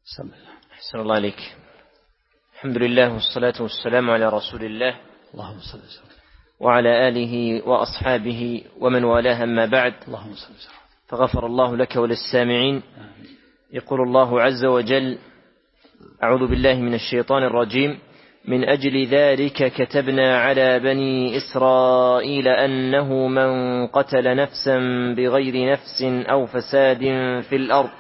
أحسن الله عليك. الحمد لله والصلاة والسلام على رسول الله اللهم صل وسلم وعلى آله وأصحابه ومن والاه، أما بعد، اللهم صل وسلم. فغفر الله لك وللسامعين. يقول الله عز وجل: أعوذ بالله من الشيطان الرجيم: من أجل ذلك كتبنا على بني إسرائيل أنه من قتل نفسا بغير نفس أو فساد في الأرض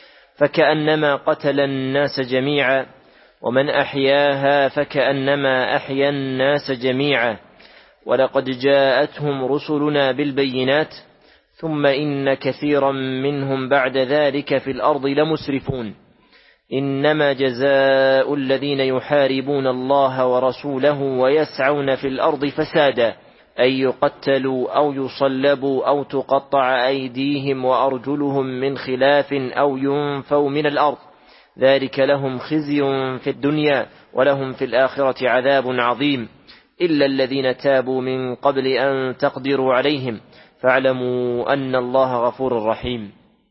فكأنما قتل الناس جميعا، ومن أحياها فكأنما أحيا الناس جميعا، ولقد جاءتهم رسلنا بالبينات ثم إن كثيرا منهم بعد ذلك في الأرض لمسرفون. إنما جزاء الذين يحاربون الله ورسوله ويسعون في الأرض فسادا أن يقتلوا أو يصلبوا أو تقطع أيديهم وأرجلهم من خلاف أو ينفوا من الأرض، ذلك لهم خزي في الدنيا ولهم في الآخرة عذاب عظيم، إلا الذين تابوا من قبل أن تقدروا عليهم فاعلموا أن الله غفور رحيم.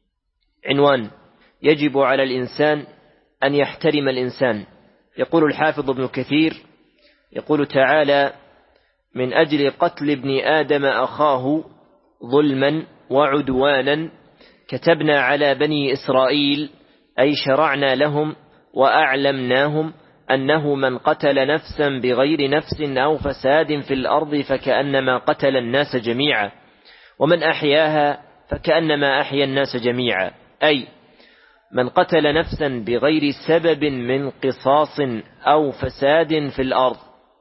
عنوان: يجب على الإنسان أن يحترم الإنسان. يقول الحافظ ابن كثير يقول تعالى: من أجل قتل ابن آدم أخاه ظلما وعدوانا كتبنا على بني إسرائيل، أي شرعنا لهم وأعلمناهم أنه من قتل نفسا بغير نفس أو فساد في الأرض فكأنما قتل الناس جميعا، ومن أحياها فكأنما أحيا الناس جميعا، أي من قتل نفسا بغير سبب من قصاص أو فساد في الأرض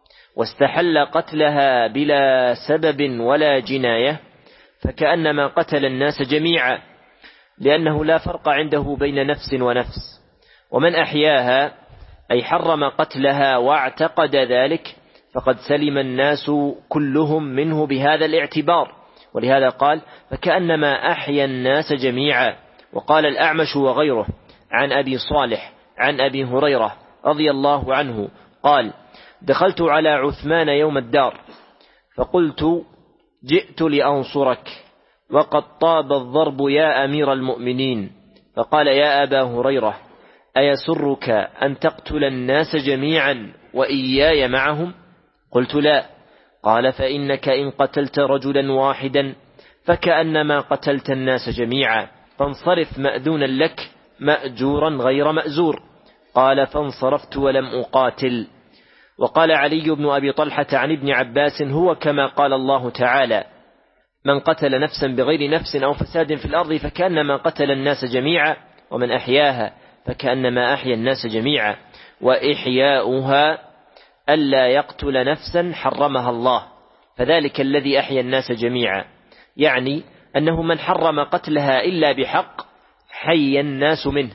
واستحل قتلها بلا سبب ولا جناية فكأنما قتل الناس جميعا، لأنه لا فرق عنده بين نفس ونفس. ومن أحياها أي حرم قتلها واعتقد ذلك فقد سلم الناس كلهم منه بهذا الاعتبار، ولهذا قال: فكأنما أحيا الناس جميعا. وقال الأعمش وغيره عن أبي صالح عن أبي هريرة رضي الله عنه قال: دخلت على عثمان يوم الدار فقلت: جئت لأنصرك وقد طاب الضرب يا أمير المؤمنين. فقال: يا أبا هريرة، أيسرك أن تقتل الناس جميعا وإياي معهم؟ قلت: لا. قال: فإنك إن قتلت رجلا واحدا فكأنما قتلت الناس جميعا، فانصرف مأذونا لك مأجورا غير مأزور. قال: فانصرفت ولم أقاتل. وقال علي بن أبي طلحة عن ابن عباس: هو كما قال الله تعالى: من قتل نفسا بغير نفس أو فساد في الأرض فكأنما قتل الناس جميعا، ومن أحياها فكأنما أحيا الناس جميعا، وإحياؤها ألا يقتل نفسا حرمها الله، فذلك الذي أحيا الناس جميعا، يعني أنه من حرم قتلها إلا بحق حي الناس منه.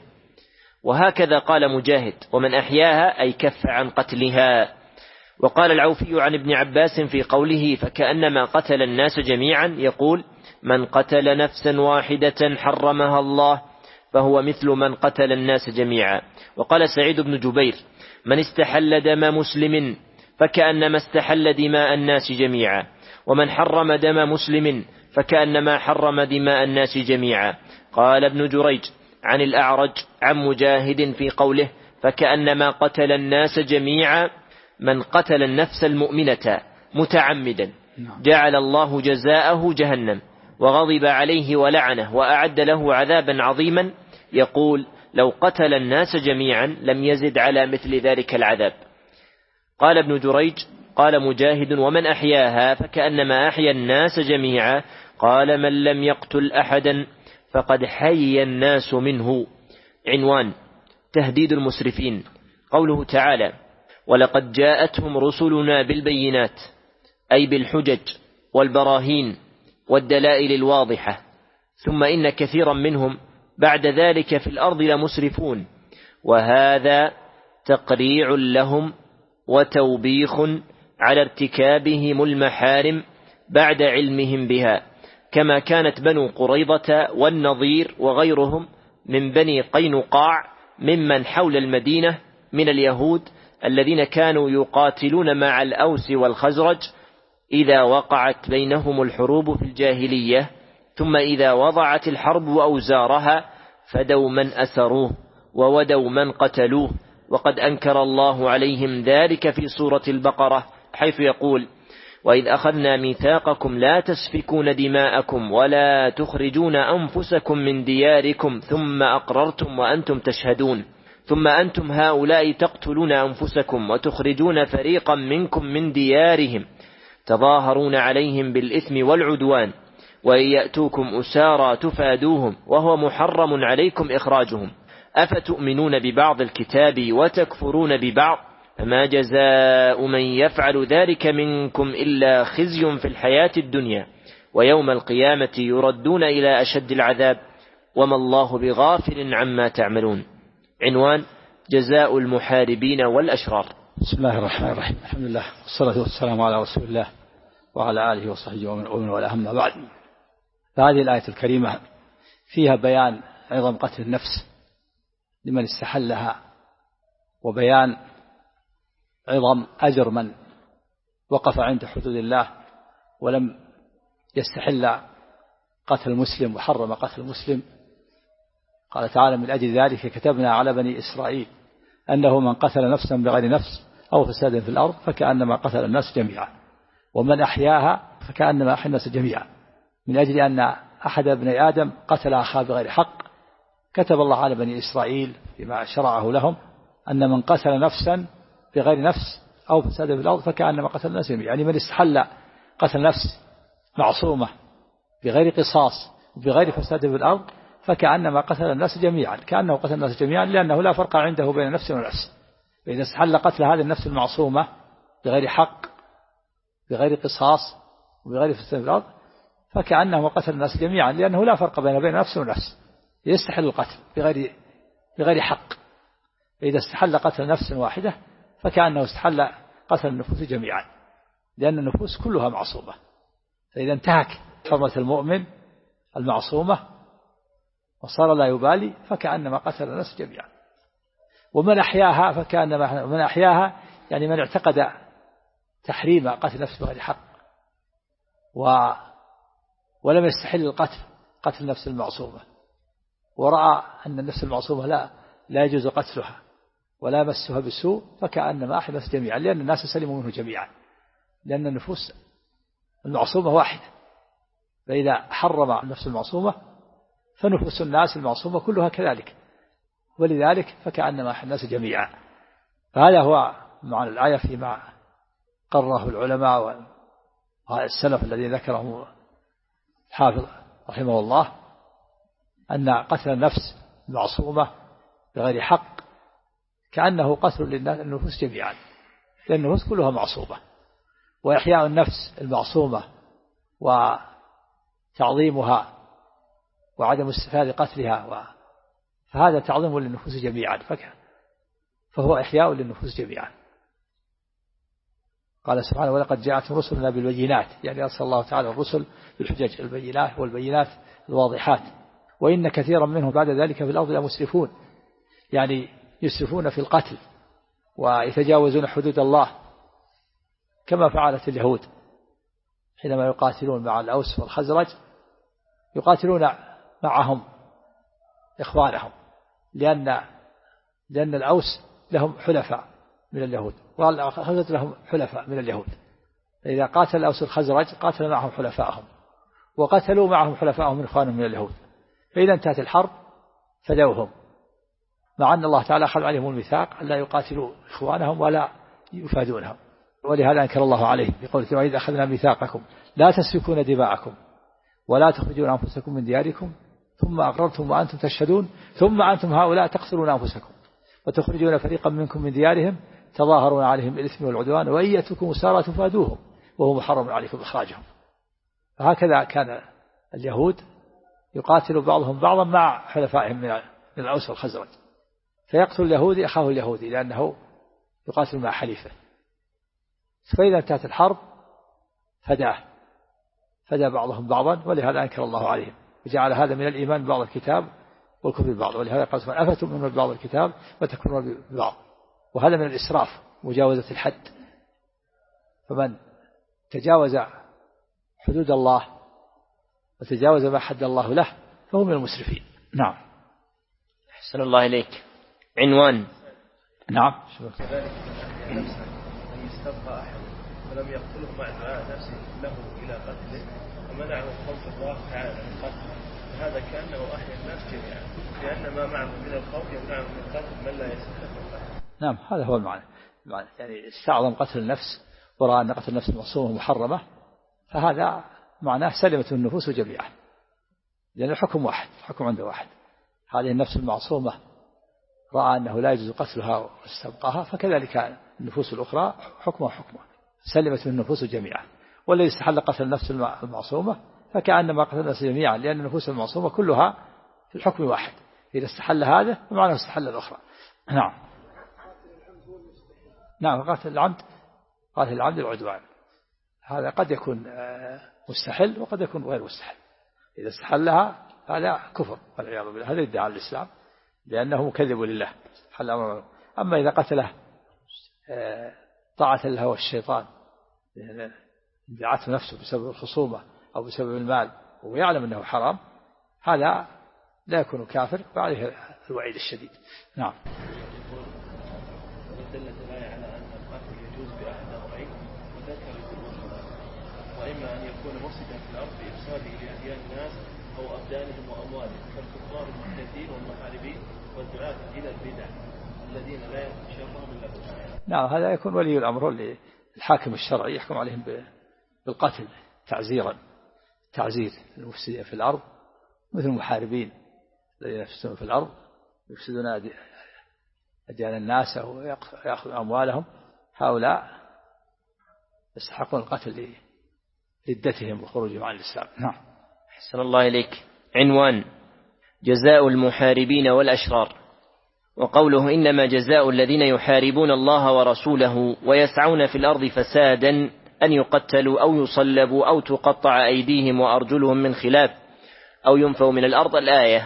وهكذا قال مجاهد: ومن أحياها أي كف عن قتلها. وقال العوفي عن ابن عباس في قوله: فكأنما قتل الناس جميعا، يقول: من قتل نفسا واحدة حرمها الله فهو مثل من قتل الناس جميعا. وقال سعيد بن جبير: من استحل دم مسلم فكأنما استحل دماء الناس جميعا، ومن حرم دم مسلم فكأنما حرم دماء الناس جميعا. قال ابن جريج عن الأعرج عن مجاهد في قوله: فكأنما قتل الناس جميعا، من قتل النفس المؤمنة متعمدا جعل الله جزاءه جهنم وغضب عليه ولعنه وأعد له عذابا عظيما. يقول: لو قتل الناس جميعا لم يزد على مثل ذلك العذاب. قال ابن جريج: قال مجاهد: ومن أحياها فكأنما أحيا الناس جميعا. قال: من لم يقتل أحدا فقد حي الناس منه. عنوان: تهديد المسرفين. قوله تعالى: ولقد جاءتهم رسلنا بالبينات، أي بالحجج والبراهين والدلائل الواضحة، ثم إن كثيرا منهم بعد ذلك في الأرض لمسرفون. وهذا تقريع لهم وتوبيخ على ارتكابهم المحارم بعد علمهم بها، كما كانت بنو قريظة والنضير وغيرهم من بني قينقاع ممن حول المدينة من اليهود الذين كانوا يقاتلون مع الأوس والخزرج إذا وقعت بينهم الحروب في الجاهلية، ثم إذا وضعت الحرب أوزارها فدوا من أسروه وودوا من قتلوه. وقد أنكر الله عليهم ذلك في سورة البقرة حيث يقول: وإذ أخذنا ميثاقكم لا تسفكون دماءكم ولا تخرجون أنفسكم من دياركم ثم أقررتم وأنتم تشهدون ثم أنتم هؤلاء تقتلون أنفسكم وتخرجون فريقا منكم من ديارهم تظاهرون عليهم بالإثم والعدوان وإن يأتوكم أسارى تفادوهم وهو محرم عليكم إخراجهم أفتؤمنون ببعض الكتاب وتكفرون ببعض فما جزاء من يفعل ذلك منكم إلا خزي في الحياة الدنيا ويوم القيامة يردون إلى أشد العذاب وما الله بغافل عما تعملون. عنوان: جزاء المحاربين والأشرار. بسم الله الرحمن الرحيم. الحمد لله والصلاة والسلام على رسول الله وعلى آله وصحبه ومن والاه، أما بعد. فهذه الآية الكريمة فيها بيان عظم قتل النفس لمن استحلها، وبيان عظم أجر من وقف عند حدود الله ولم يستحل قتل المسلم وحرم قتل المسلم. قال تعالى: من أجل ذلك كتبنا على بني إسرائيل أنه من قتل نفسا بغير نفس أو فساد في الأرض فكأنما قتل الناس جميعا ومن أحياها فكأنما أحيا الناس جميعا. من أجل أن أحد ابني آدم قتل أخاه بغير حق كتب الله على بني إسرائيل فيما شرعه لهم أن من قتل نفسا بغير نفس أو فساد في الأرض فكأنما قتل الناس جميعا. يعني من استحل قتل نفس معصومة بغير قصاص وبغير فساد في الأرض فكأنما قتل الناس جميعا، كأنه قتل الناس جميعا، لأنه لا فرق عنده بين نفس ونفس. فإذا استحل قتل هذه النفس المعصومة بغير حق بغير قصاص وبغير فساد في الأرض فكأنه قتل الناس جميعا، لأنه لا فرق بين نفس ونفس. يستحل القتل بغير حق. فإذا استحل قتل نفس واحدة فكأنه استحل قتل النفوس جميعا، لأن النفوس كلها معصومة. فإذا انتهك حرمة المؤمن المعصومة وصار لا يبالي فكأنما قتل الناس جميعا. ومن أحياها فكأنما من أحياها يعني من اعتقد تحريم قتل نفس بغير حق ولم يستحل قتل نفس المعصومة، ورأى أن النفس المعصومة لا يجوز قتلها ولا مسها بسوء فكأنما أحيا الناس جميعا، لأن الناس سلموا منه جميعا، لأن النفوس المعصومة واحدة. فإذا حرم النفس المعصومة فنفوس الناس المعصومة كلها كذلك، ولذلك فكأنما أحيا الناس جميعا. فهذا هو معنى الآية فيما قرره العلماء والسلف الذي ذكره الحافظ رحمه الله، أن قتل النفس المعصومة بغير حق كأنه قتل للنفوس جميعا، لأن النفوس كلها معصومة. وإحياء النفس المعصومة وتعظيمها وعدم استفادة قتلها فهذا تعظيم للنفوس جميعا، فهو إحياء للنفوس جميعا. قال سبحانه: ولقد جاءت رسلنا بالبينات، يعني أرسل الله تعالى الرسل بالحجج البينات والبينات الواضحات، وإن كثيرا منهم بعد ذلك في الأرض لمسرفون، يعني يسرفون في القتل ويتجاوزون حدود الله كما فعلت اليهود حينما يقاتلون مع الأوس والخزرج، يقاتلون معهم إخوانهم، لأن الأوس لهم حلفاء من اليهود والخزرج لهم حلفاء من اليهود. فإذا قاتل الأوس الخزرج قاتل معهم حلفاءهم وقتلوا معهم حلفاءهم من إخوانهم من اليهود، فإذا انتهت الحرب فدوهم، مع أن الله تعالى أخذ عليهم الميثاق أن لا يقاتلوا إخوانهم ولا يفادونهم. ولهذا أنكر الله عليهم بقوله: وإذ أخذنا ميثاقكم لا تسفكون دماءكم ولا تخرجون أنفسكم من دياركم ثم أقررتم وأنتم تشهدون ثم أنتم هؤلاء تقتلون أنفسكم وتخرجون فريقا منكم من ديارهم تظاهرون عليهم بالإثم والعدوان وإن يأتوكم أسارى تفادوهم وهو محرم عليكم إخراجهم. فهكذا كان اليهود يقاتل بعضهم بعضا مع حلفائهم من الأوس والخزرج، فيقتل اليهودي أخاه اليهودي لأنه يقاتل مع حليفه. فإذا انتهت الحرب فدى بعضهم بعضا، ولهذا أنكر الله عليهم وجعل هذا من الإيمان ببعض الكتاب والكفر ببعض. ولهذا قال سبحانه: أفتؤمنون ببعض الكتاب وتكفرون ببعض. وهذا من الإسراف، مجاوزة الحد. فمن تجاوز حدود الله وتجاوز ما حد الله له فهو من المسرفين. نعم. أحسن الله إليك. عنوان. نعم. كذلك نفسه أن يستبقى أحد ولم يقتله مع دعاء نفسه له إلى قتله ومنعه خوف الله تعالى من قتله، هذا كأنه أحيا الناس جميعا، لأن ما معه من الخوف يمنعه من قتل من لا يستحق القتل. نعم، هذا هو المعنى. يعني استعظم قتل النفس ورأى أن قتل النفس معصومة محرمة، فهذا معناه سلمت النفوس جميعا، لأن الحكم واحد، الحكم عنده واحد. هذه النفس المعصومة رأى أنه لا يجوز قتلها واستبقاها، فكذلك النفوس الأخرى حكمها حكمها، سلمت النفوس جميعا. والذي استحل قتل النفس المعصومة فكأنما قتل النفس جميعا، لأن النفوس المعصومة كلها في الحكم واحد، إذا استحل هذا فمعناه استحل الأخرى. نعم. نعم، قاتل العمد العدوان، هذا قد يكون مستحل وقد يكون غير مستحل. إذا استحلها هذا كفر والعياذ بالله، هذا ادعاء الإسلام لأنه مكذب لله. أما إذا قتله طاعة له والشيطان، دعته نفسه بسبب الخصومة أو بسبب المال ويعلم أنه حرام، هذا لا يكون كافر وعليه الوعيد الشديد. نعم. دلت الآية على أن القتل يجوز بأحد أمرين وذكر الأخرى، وإما أن يكون مفسدا في الأرض بإفساده لأديان الناس أو أبدانهم وأموالهم كالكفار المحتدين والمحاربين والدعاة إلى البدع الذين لا يشرهم إلا بالله. نعم، هذا يكون ولي الأمر للحاكم الشرعي يحكم عليهم بالقتل تعزير المفسدين في الأرض، مثل المحاربين الذين يفسدون في الأرض يفسدون أديان الناس ويأخذون أموالهم، هؤلاء يستحقون القتل لردتهم وخروجهم عن الإسلام. نعم. أحسن الله إليك. عنوان: جزاء المحاربين والأشرار. وقوله: إنما جزاء الذين يحاربون الله ورسوله ويسعون في الأرض فسادا أن يقتلوا أو يصلبوا أو تقطع أيديهم وأرجلهم من خلاف أو ينفوا من الأرض. الآية.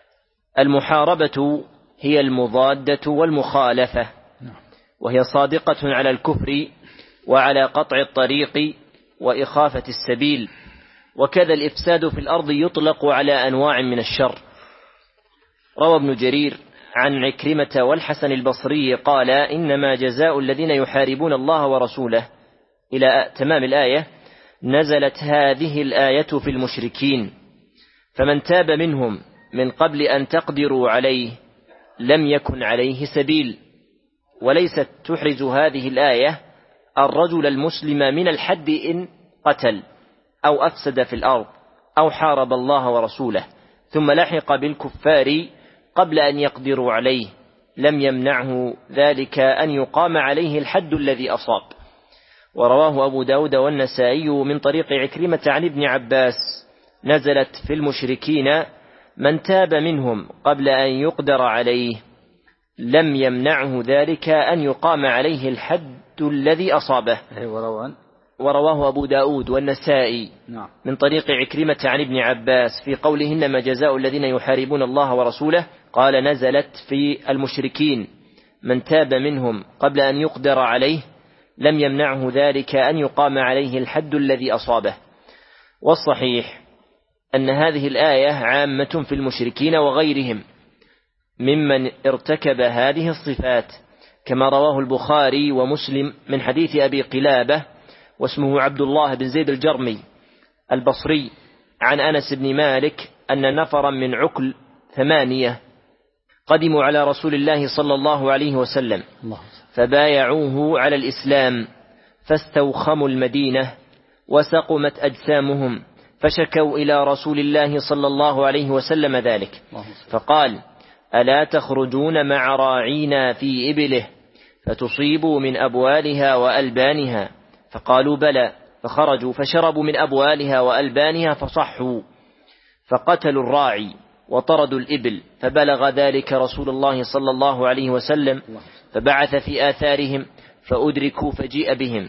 المحاربة هي المضادة والمخالفة، وهي صادقة على الكفر وعلى قطع الطريق وإخافة السبيل، وكذا الإفساد في الأرض يطلق على أنواع من الشر. روى ابن جرير عن عكرمة والحسن البصري قال: إنما جزاء الذين يحاربون الله ورسوله إلى تمام الآية. نزلت هذه الآية في المشركين، فمن تاب منهم من قبل أن تقدروا عليه لم يكن عليه سبيل. وليست تحرز هذه الآية الرجل المسلم من الحد إن قتل أو أفسد في الأرض أو حارب الله ورسوله ثم لحق بالكفار قبل أن يقدروا عليه، لم يمنعه ذلك أن يقام عليه الحد الذي أصاب. ورواه أبو داود والنسائي من طريق عكرمة عن ابن عباس: نزلت في المشركين من تاب منهم قبل أن يقدر عليه لم يمنعه ذلك أن يقام عليه الحد الذي أصابه. ورواه أبو داود والنسائي من طريق عكرمة عن ابن عباس في قوله: إنما جزاء الذين يحاربون الله ورسوله، قال: نزلت في المشركين من تاب منهم قبل أن يقدر عليه لم يمنعه ذلك أن يقام عليه الحد الذي أصابه. والصحيح أن هذه الآية عامة في المشركين وغيرهم ممن ارتكب هذه الصفات، كما رواه البخاري ومسلم من حديث أبي قلابة واسمه عبد الله بن زيد الجرمي البصري عن أنس بن مالك أن نفرا من عكل 8 قدموا على رسول الله صلى الله عليه وسلم فبايعوه على الإسلام، فاستوخموا المدينة وسقمت أجسامهم، فشكوا إلى رسول الله صلى الله عليه وسلم ذلك، فقال: ألا تخرجون مع راعينا في إبله فتصيبوا من أبوالها وألبانها؟ فقالوا: بلى. فخرجوا فشربوا من أبوالها وألبانها فصحوا، فقتلوا الراعي وطردوا الإبل، فبلغ ذلك رسول الله صلى الله عليه وسلم، فبعث في آثارهم فأدركوا فجيء بهم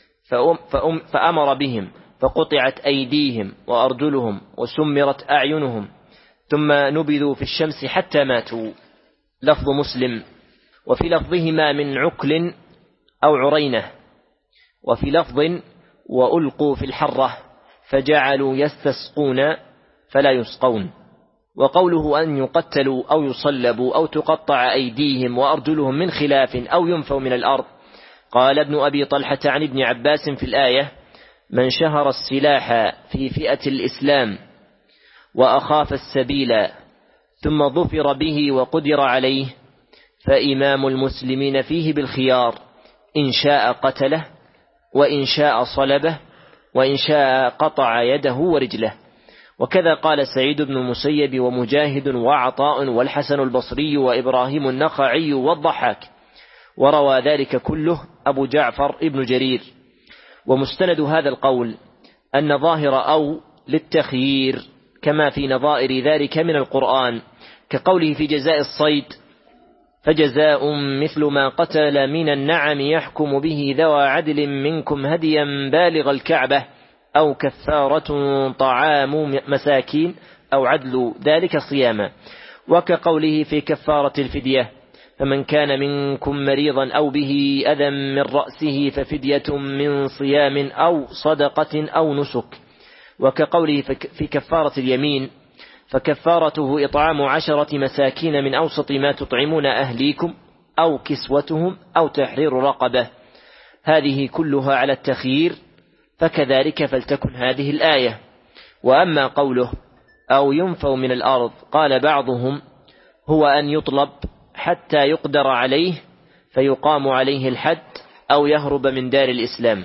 فأمر بهم فقطعت أيديهم وأرجلهم وسمرت أعينهم ثم نبذوا في الشمس حتى ماتوا. لفظ مسلم. وفي لفظهما من عكل أو عرينة، وفي لفظ وألقوا في الحرة فجعلوا يستسقون فلا يسقون. وقوله أن يقتلوا أو يصلبوا أو تقطع أيديهم وأرجلهم من خلاف أو ينفوا من الأرض. قال ابن أبي طلحة عن ابن عباس في الآية: من شهر السلاح في فئة الإسلام وأخاف السبيل ثم ظفر به وقدر عليه فإمام المسلمين فيه بالخيار، إن شاء قتله وإن شاء صلبه وإن شاء قطع يده ورجله. وكذا قال سعيد بن المسيب ومجاهد وعطاء والحسن البصري وإبراهيم النخعي والضحاك، وروى ذلك كله أبو جعفر ابن جرير. ومستند هذا القول أن ظاهر أو للتخيير كما في نظائر ذلك من القرآن، كقوله في جزاء الصيد: فجزاء مثل ما قتل من النعم يحكم به ذوى عدل منكم هديا بالغ الكعبة أو كفارة طعام مساكين أو عدل ذلك صياما. وكقوله في كفارة الفدية: فمن كان منكم مريضا أو به أذى من رأسه ففدية من صيام أو صدقة أو نسك. وكقوله في كفارة اليمين: فكفارته إطعام 10 مساكين من أوسط ما تطعمون أهليكم أو كسوتهم أو تحرير رقبة. هذه كلها على التخيير، فكذلك فلتكن هذه الآية. وأما قوله أو ينفوا من الأرض، قال بعضهم: هو أن يطلب حتى يقدر عليه فيقام عليه الحد أو يهرب من دار الإسلام.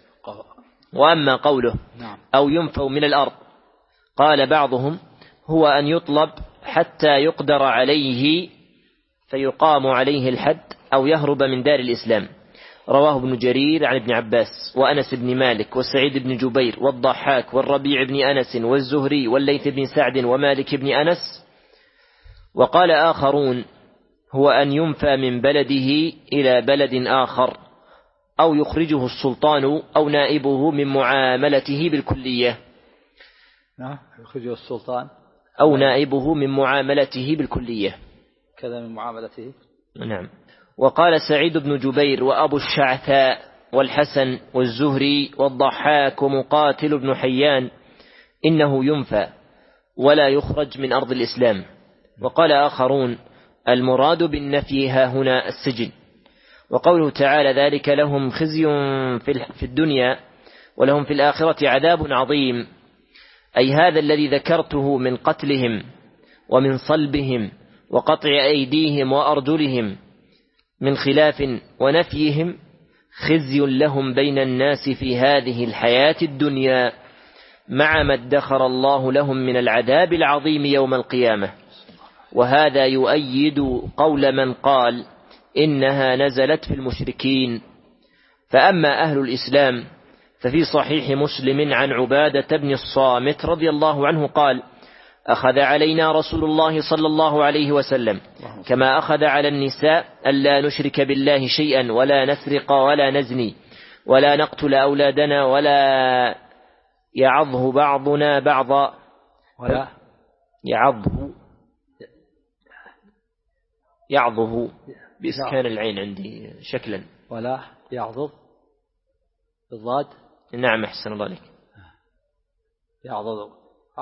وأما قوله أو ينفوا من الأرض، قال بعضهم: هو أن يطلب حتى يقدر عليه فيقام عليه الحد أو يهرب من دار الإسلام. رواه ابن جرير عن ابن عباس وأنس بن مالك وسعيد بن جبير والضحاك والربيع بن أنس والزهري والليث بن سعد ومالك بن أنس. وقال آخرون: هو أن ينفى من بلده إلى بلد آخر أو يخرجه السلطان أو نائبه من معاملته بالكلية. يخرجه السلطان أو نائبه من معاملته بالكلية، كذا من معاملته. نعم. وقال سعيد بن جبير وأبو الشعثاء والحسن والزهري والضحاك ومقاتل بن حيان: إنه ينفى ولا يخرج من أرض الإسلام. وقال آخرون: المراد بالنفي ها هنا السجن. وقوله تعالى: ذلك لهم خزي في الدنيا ولهم في الآخرة عذاب عظيم، أي هذا الذي ذكرته من قتلهم ومن صلبهم وقطع أيديهم وأرجلهم من خلاف ونفيهم خزي لهم بين الناس في هذه الحياة الدنيا، مع ما ادخر الله لهم من العذاب العظيم يوم القيامة. وهذا يؤيد قول من قال إنها نزلت في المشركين. فأما أهل الإسلام ففي صحيح مسلم عن عبادة بن الصامت رضي الله عنه قال: أخذ علينا رسول الله صلى الله عليه وسلم كما أخذ على النساء ألا نشرك بالله شيئا ولا نسرق ولا نزني ولا نقتل أولادنا ولا يعظه بعضنا بعضا، ولا يعظه بإسكان العين عندي شكلا، ولا يعظه بالضاد. نعم أحسن الله عليك. يعظه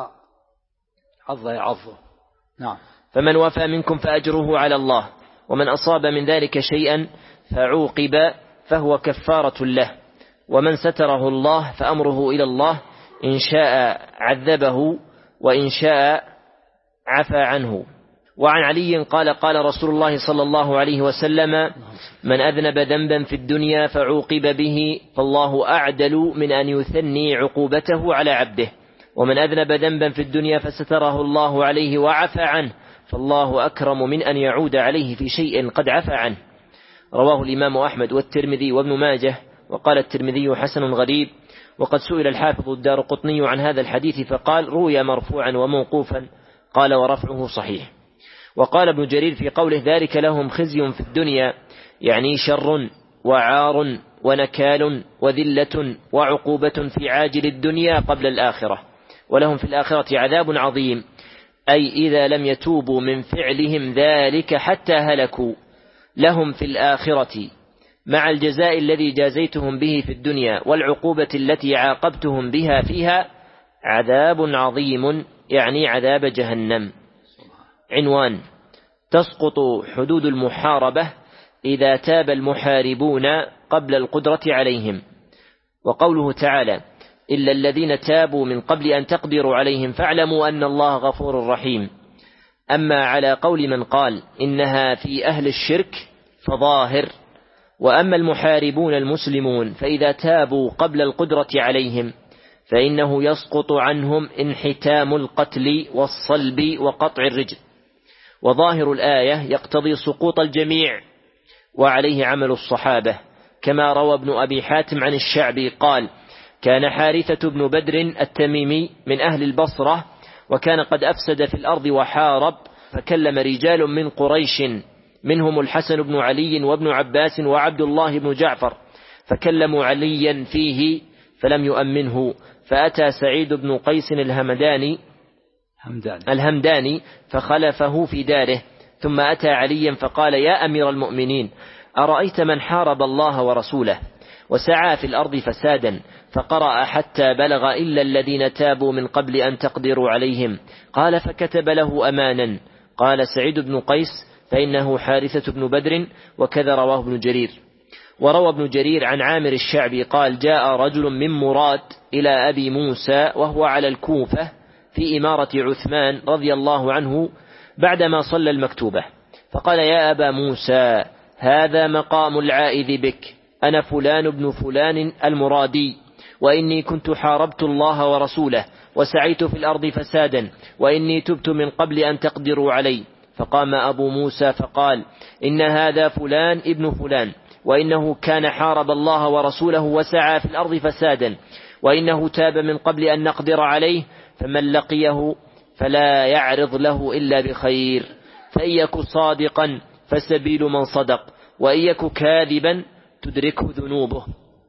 يعظه. نعم. فمن وفى منكم فأجره على الله، ومن أصاب من ذلك شيئا فعوقب فهو كفارة له، ومن ستره الله فأمره إلى الله، إن شاء عذبه وإن شاء عفى عنه. وعن علي قال: قال رسول الله صلى الله عليه وسلم: من أذنب ذنبا في الدنيا فعوقب به فالله أعدل من أن يثني عقوبته على عبده، ومن أذنب ذنبا في الدنيا فستره الله عليه وعفى عنه فالله أكرم من أن يعود عليه في شيء قد عفى عنه. رواه الإمام أحمد والترمذي وابن ماجه، وقال الترمذي حسن غريب. وقد سئل الحافظ الدارقطني عن هذا الحديث فقال: روي مرفوعا وموقوفا، قال: ورفعه صحيح. وقال ابن جرير في قوله: ذلك لهم خزي في الدنيا، يعني شر وعار ونكال وذلة وعقوبة في عاجل الدنيا قبل الآخرة، ولهم في الآخرة عذاب عظيم، أي إذا لم يتوبوا من فعلهم ذلك حتى هلكوا، لهم في الآخرة مع الجزاء الذي جازيتهم به في الدنيا والعقوبة التي عاقبتهم بها فيها عذاب عظيم، يعني عذاب جهنم. عنوان: تسقط حدود المحاربة إذا تاب المحاربون قبل القدرة عليهم. وقوله تعالى: إلا الذين تابوا من قبل أن تقدروا عليهم فاعلموا أن الله غفور رحيم. أما على قول من قال إنها في أهل الشرك فظاهر. وأما المحاربون المسلمون فإذا تابوا قبل القدرة عليهم فإنه يسقط عنهم انحتام القتل والصلب وقطع الرجل. وظاهر الآية يقتضي سقوط الجميع، وعليه عمل الصحابة، كما روى ابن أبي حاتم عن الشعبي قال: كان حارثة بن بدر التميمي من أهل البصرة، وكان قد أفسد في الأرض وحارب، فكلم رجال من قريش منهم الحسن بن علي وابن عباس وعبد الله بن جعفر، فكلموا عليا فيه فلم يؤمنه، فأتى سعيد بن قيس الهمداني فخلفه في داره، ثم أتى عليا فقال: يا أمير المؤمنين، أرأيت من حارب الله ورسوله وسعى في الأرض فسادا فقرأ حتى بلغ إلا الذين تابوا من قبل أن تقدروا عليهم؟ قال: فكتب له أمانا. قال سعيد بن قيس: فإنه حارثة بن بدر، وكذا رواه ابن جرير. وروى ابن جرير عن عامر الشعبي قال: جاء رجل من مراد إلى أبي موسى وهو على الكوفة في إمارة عثمان رضي الله عنه بعدما صلى المكتوبة، فقال: يا أبا موسى، هذا مقام العائذ بك، أنا فلان بن فلان المرادي، وإني كنت حاربت الله ورسوله وسعيت في الأرض فسادا، وإني تبت من قبل أن تقدروا علي. فقام أبو موسى فقال: إن هذا فلان ابن فلان، وإنه كان حارب الله ورسوله وسعى في الأرض فسادا، وإنه تاب من قبل أن نقدر عليه، فمن لقيه فلا يعرض له إلا بخير، فإن يك صادقا فسبيل من صدق، وإن يك كاذبا تدركه ذنوبه.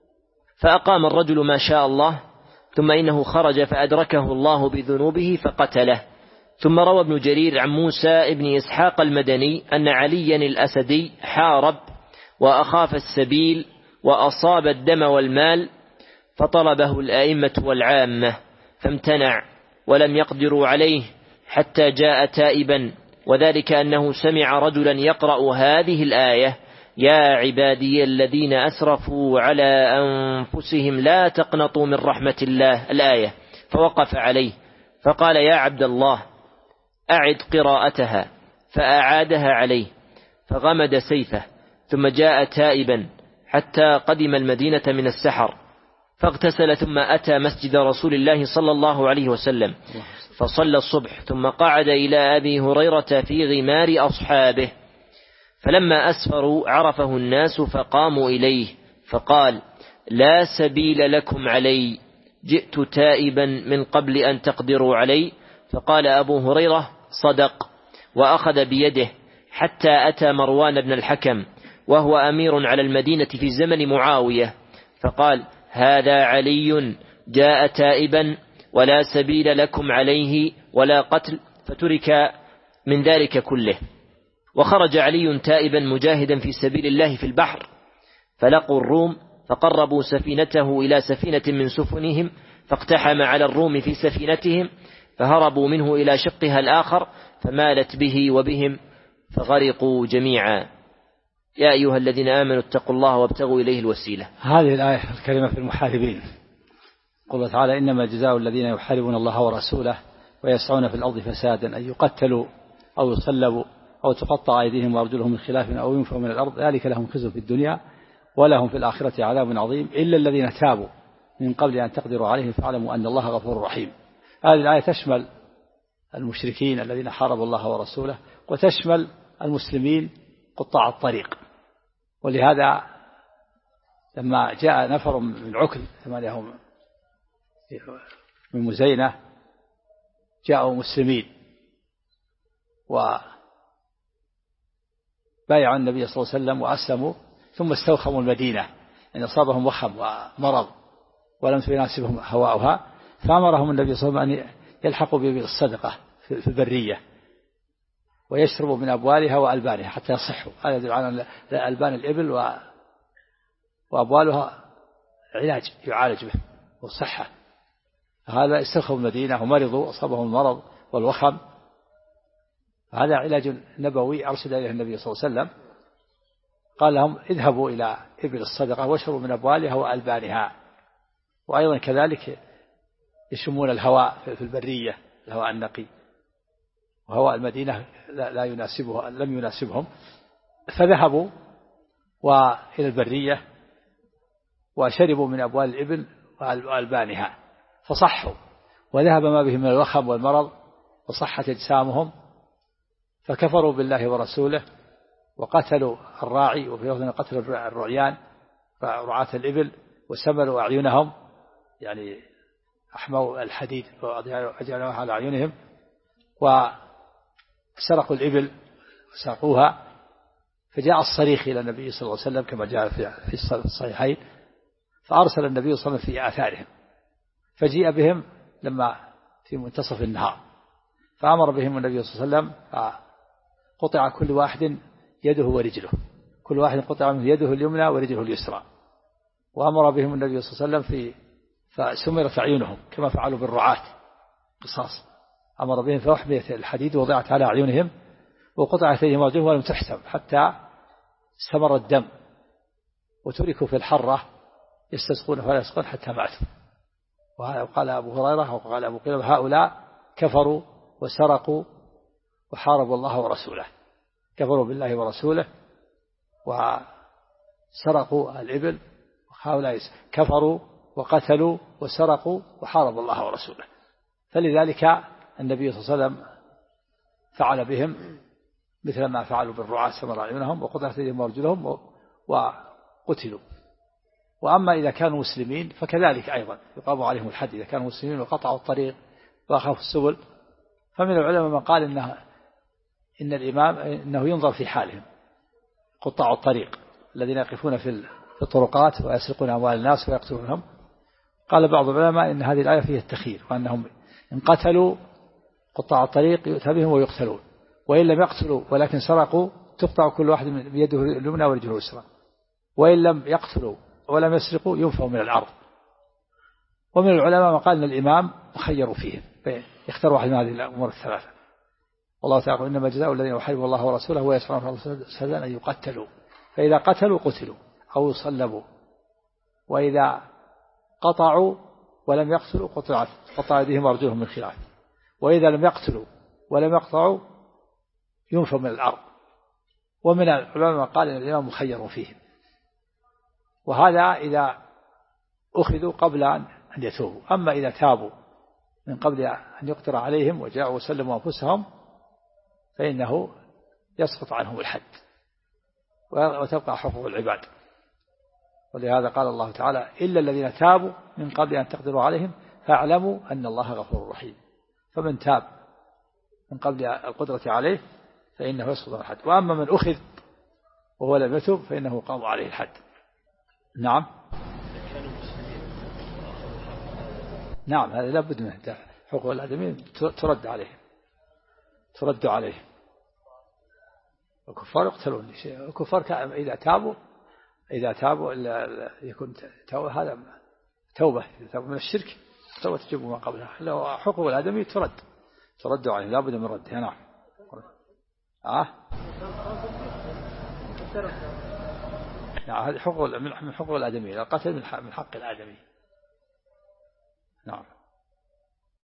فأقام الرجل ما شاء الله، ثم إنه خرج فأدركه الله بذنوبه فقتله. ثم روى ابن جرير عن موسى ابن إسحاق المدني أن عليا الأسدي حارب وأخاف السبيل وأصاب الدم والمال، فطلبه الأئمة والعامة فامتنع ولم يقدروا عليه حتى جاء تائبا، وذلك أنه سمع رجلا يقرأ هذه الآية: يا عبادي الذين أسرفوا على أنفسهم لا تقنطوا من رحمة الله، الآية، فوقف عليه فقال: يا عبد الله، أعد قراءتها، فأعادها عليه، فغمد سيفه، ثم جاء تائبا حتى قدم المدينة من السحر، فاغتسل، ثم أتى مسجد رسول الله صلى الله عليه وسلم فصلى الصبح، ثم قعد إلى أبي هريرة في غمار أصحابه، فلما أسفروا عرفه الناس فقاموا إليه، فقال: لا سبيل لكم علي، جئت تائبا من قبل أن تقدروا علي. فقال أبو هريرة: صدق، وأخذ بيده حتى أتى مروان بن الحكم وهو أمير على المدينة في زمن معاوية، فقال: هذا علي جاء تائبا ولا سبيل لكم عليه ولا قتل، فترك من ذلك كله. وخرج علي تائبا مجاهدا في سبيل الله في البحر، فلقوا الروم فقربوا سفينته إلى سفينة من سفنهم، فاقتحم على الروم في سفينتهم، فهربوا منه إلى شقها الآخر، فمالت به وبهم فغرقوا جميعا. يا أيها الذين آمنوا اتقوا الله وابتغوا إليه الوسيلة. هذه الآية الكريمة في المحاربين، قال تعالى: إنما جزاء الذين يحاربون الله ورسوله ويسعون في الأرض فسادا أن يقتلوا أو يصلبوا أو تقطع أيديهم وأرجلهم من خلاف أو ينفوا من الأرض، ذلك لهم خزي في الدنيا ولهم في الآخرة عذاب عظيم، إلا الذين تابوا من قبل أن تقدروا عليهم فاعلموا أن الله غفور رحيم. هذه الآية تشمل المشركين الذين حاربوا الله ورسوله، وتشمل المسلمين قطاع الطريق. ولهذا لما جاء نفر من عكل 8 من مزينة جاءوا مسلمين وبايعوا النبي صلى الله عليه وسلم وأسلموا، ثم استوخموا المدينة أن أصابهم وخم ومرض ولم يناسبهم هواؤها، فأمرهم النبي صلى الله عليه وسلم أن يلحقوا بالصدقة في البرية ويشربوا من أبوالها وألبانها حتى يصحوا. هذا يدل على ألبان الإبل وأبوالها علاج يعالج به والصحة. هذا استوخموا المدينة ومرضوا، أصابهم المرض والوخم، هذا علاج نبوي أرشد إليه النبي صلى الله عليه وسلم، قال لهم اذهبوا إلى إبل الصدقة واشربوا من أبوالها وألبانها. وأيضا كذلك يشمون الهواء في البرية، الهواء النقي، وهواء المدينة لا يناسبه، لم يناسبهم، فذهبوا وإلى البرية وشربوا من أبوال الإبل وألبانها فصحوا، وذهب ما بهم من الوخم والمرض وصحت أجسامهم، فكفروا بالله ورسوله وقتلوا الراعي، وفي لفظ قتلوا الرعيان رعاة الإبل، وسملوا أعينهم، يعني أحموا الحديد وأجعلوها على أعينهم، وسرقوا الإبل وساقوها. فجاء الصريخ إلى النبي صلى الله عليه وسلم كما جاء في الصحيحين، فأرسل النبي صلى الله عليه وسلم في آثارهم، فجيء بهم لما في منتصف النهار، فأمر بهم النبي صلى الله عليه وسلم، فقطع كل واحد يده ورجله، كل واحد قطع منه يده اليمنى ورجله اليسرى، وأمر بهم النبي صلى الله عليه وسلم فسمرت أعينهم كما فعلوا بالرعاة قصاص، أمر بهم فأحميت الحديد ووضعت على أعينهم وقطعت أيديهم وأرجلهم ولم تحسب حتى استمر الدم، وتركوا في الحرة يستسقون فلا يسقون حتى ماتوا. وقال أبو هريرة وقال أبو قلابة هؤلاء كفروا وسرقوا وحاربوا الله ورسوله، كفروا بالله ورسوله وسرقوا الإبل، وهؤلاء كفروا وقتلوا وسرقوا وحاربوا الله ورسوله. فلذلك النبي صلى الله عليه وسلم فعل بهم مثل ما فعلوا بالرعاة، سمر أعينهم وقطعت أيديهم وأرجلهم وقتلوا. وأما إذا كانوا مسلمين فكذلك أيضا يقام عليهم الحد إذا كانوا مسلمين وقطعوا الطريق وأخافوا السبل. فمن العلماء من قال إن الإمام إنه ينظر في حالهم، قطاع الطريق الذين يقفون في الطرقات ويسرقون أموال الناس ويقتلونهم. قال بعض العلماء إن هذه الآية فيها التخيير، وأنهم إن قتلوا قطاع الطريق يؤتى بهم ويقتلون، وإن لم يقتلوا ولكن سرقوا تقطع كل واحد من يده اليمنى ورجله اليسرى، وإن لم يقتلوا ولم يسرقوا ينفوا من الأرض. ومن العلماء من قال إن الإمام مخير فيهم يختار واحد من هذه الأمور الثلاثة. والله تعالى إنما جزاء الذين يحاربون الله ورسوله ويسعون في الأرض فسادا أن يقتلوا، فإذا قتلوا قتلوا أو يصلبوا، وإذا قطعوا ولم يقتلوا قطع يديهم وأرجلهم من خلاف، وإذا لم يقتلوا ولم يقطعوا ينفوا من الأرض. ومن العلماء قال إن الإمام مخير فيهم، وهذا إذا أخذوا قبل أن يتوبوا. أما إذا تابوا من قبل أن يقدر عليهم وجاءوا وسلموا أنفسهم فإنه يسقط عنهم الحد وتبقى حقوق العباد. ولهذا قال الله تعالى إلا الذين تابوا من قبل أن تقدروا عليهم فاعلموا أن الله غفور رحيم. فمن تاب من قبل القدرة عليه فإنه يسقط عنه الحد، وأما من أخذ وهو لم يتب فإنه قام عليه الحد. نعم نعم، هذا لا بد منه، حقوق الآدميين ترد عليه. الكفار يقتلون، الكفار إذا تابوا يكون توبة، هذا توبة من الشرك، توبة تجب ما قبلها. لو حقوق الآدمي ترد عليه، لا بد من ردها. نعم هذه حقوق من حقوق الآدمي، القتل من حق الآدمي. نعم.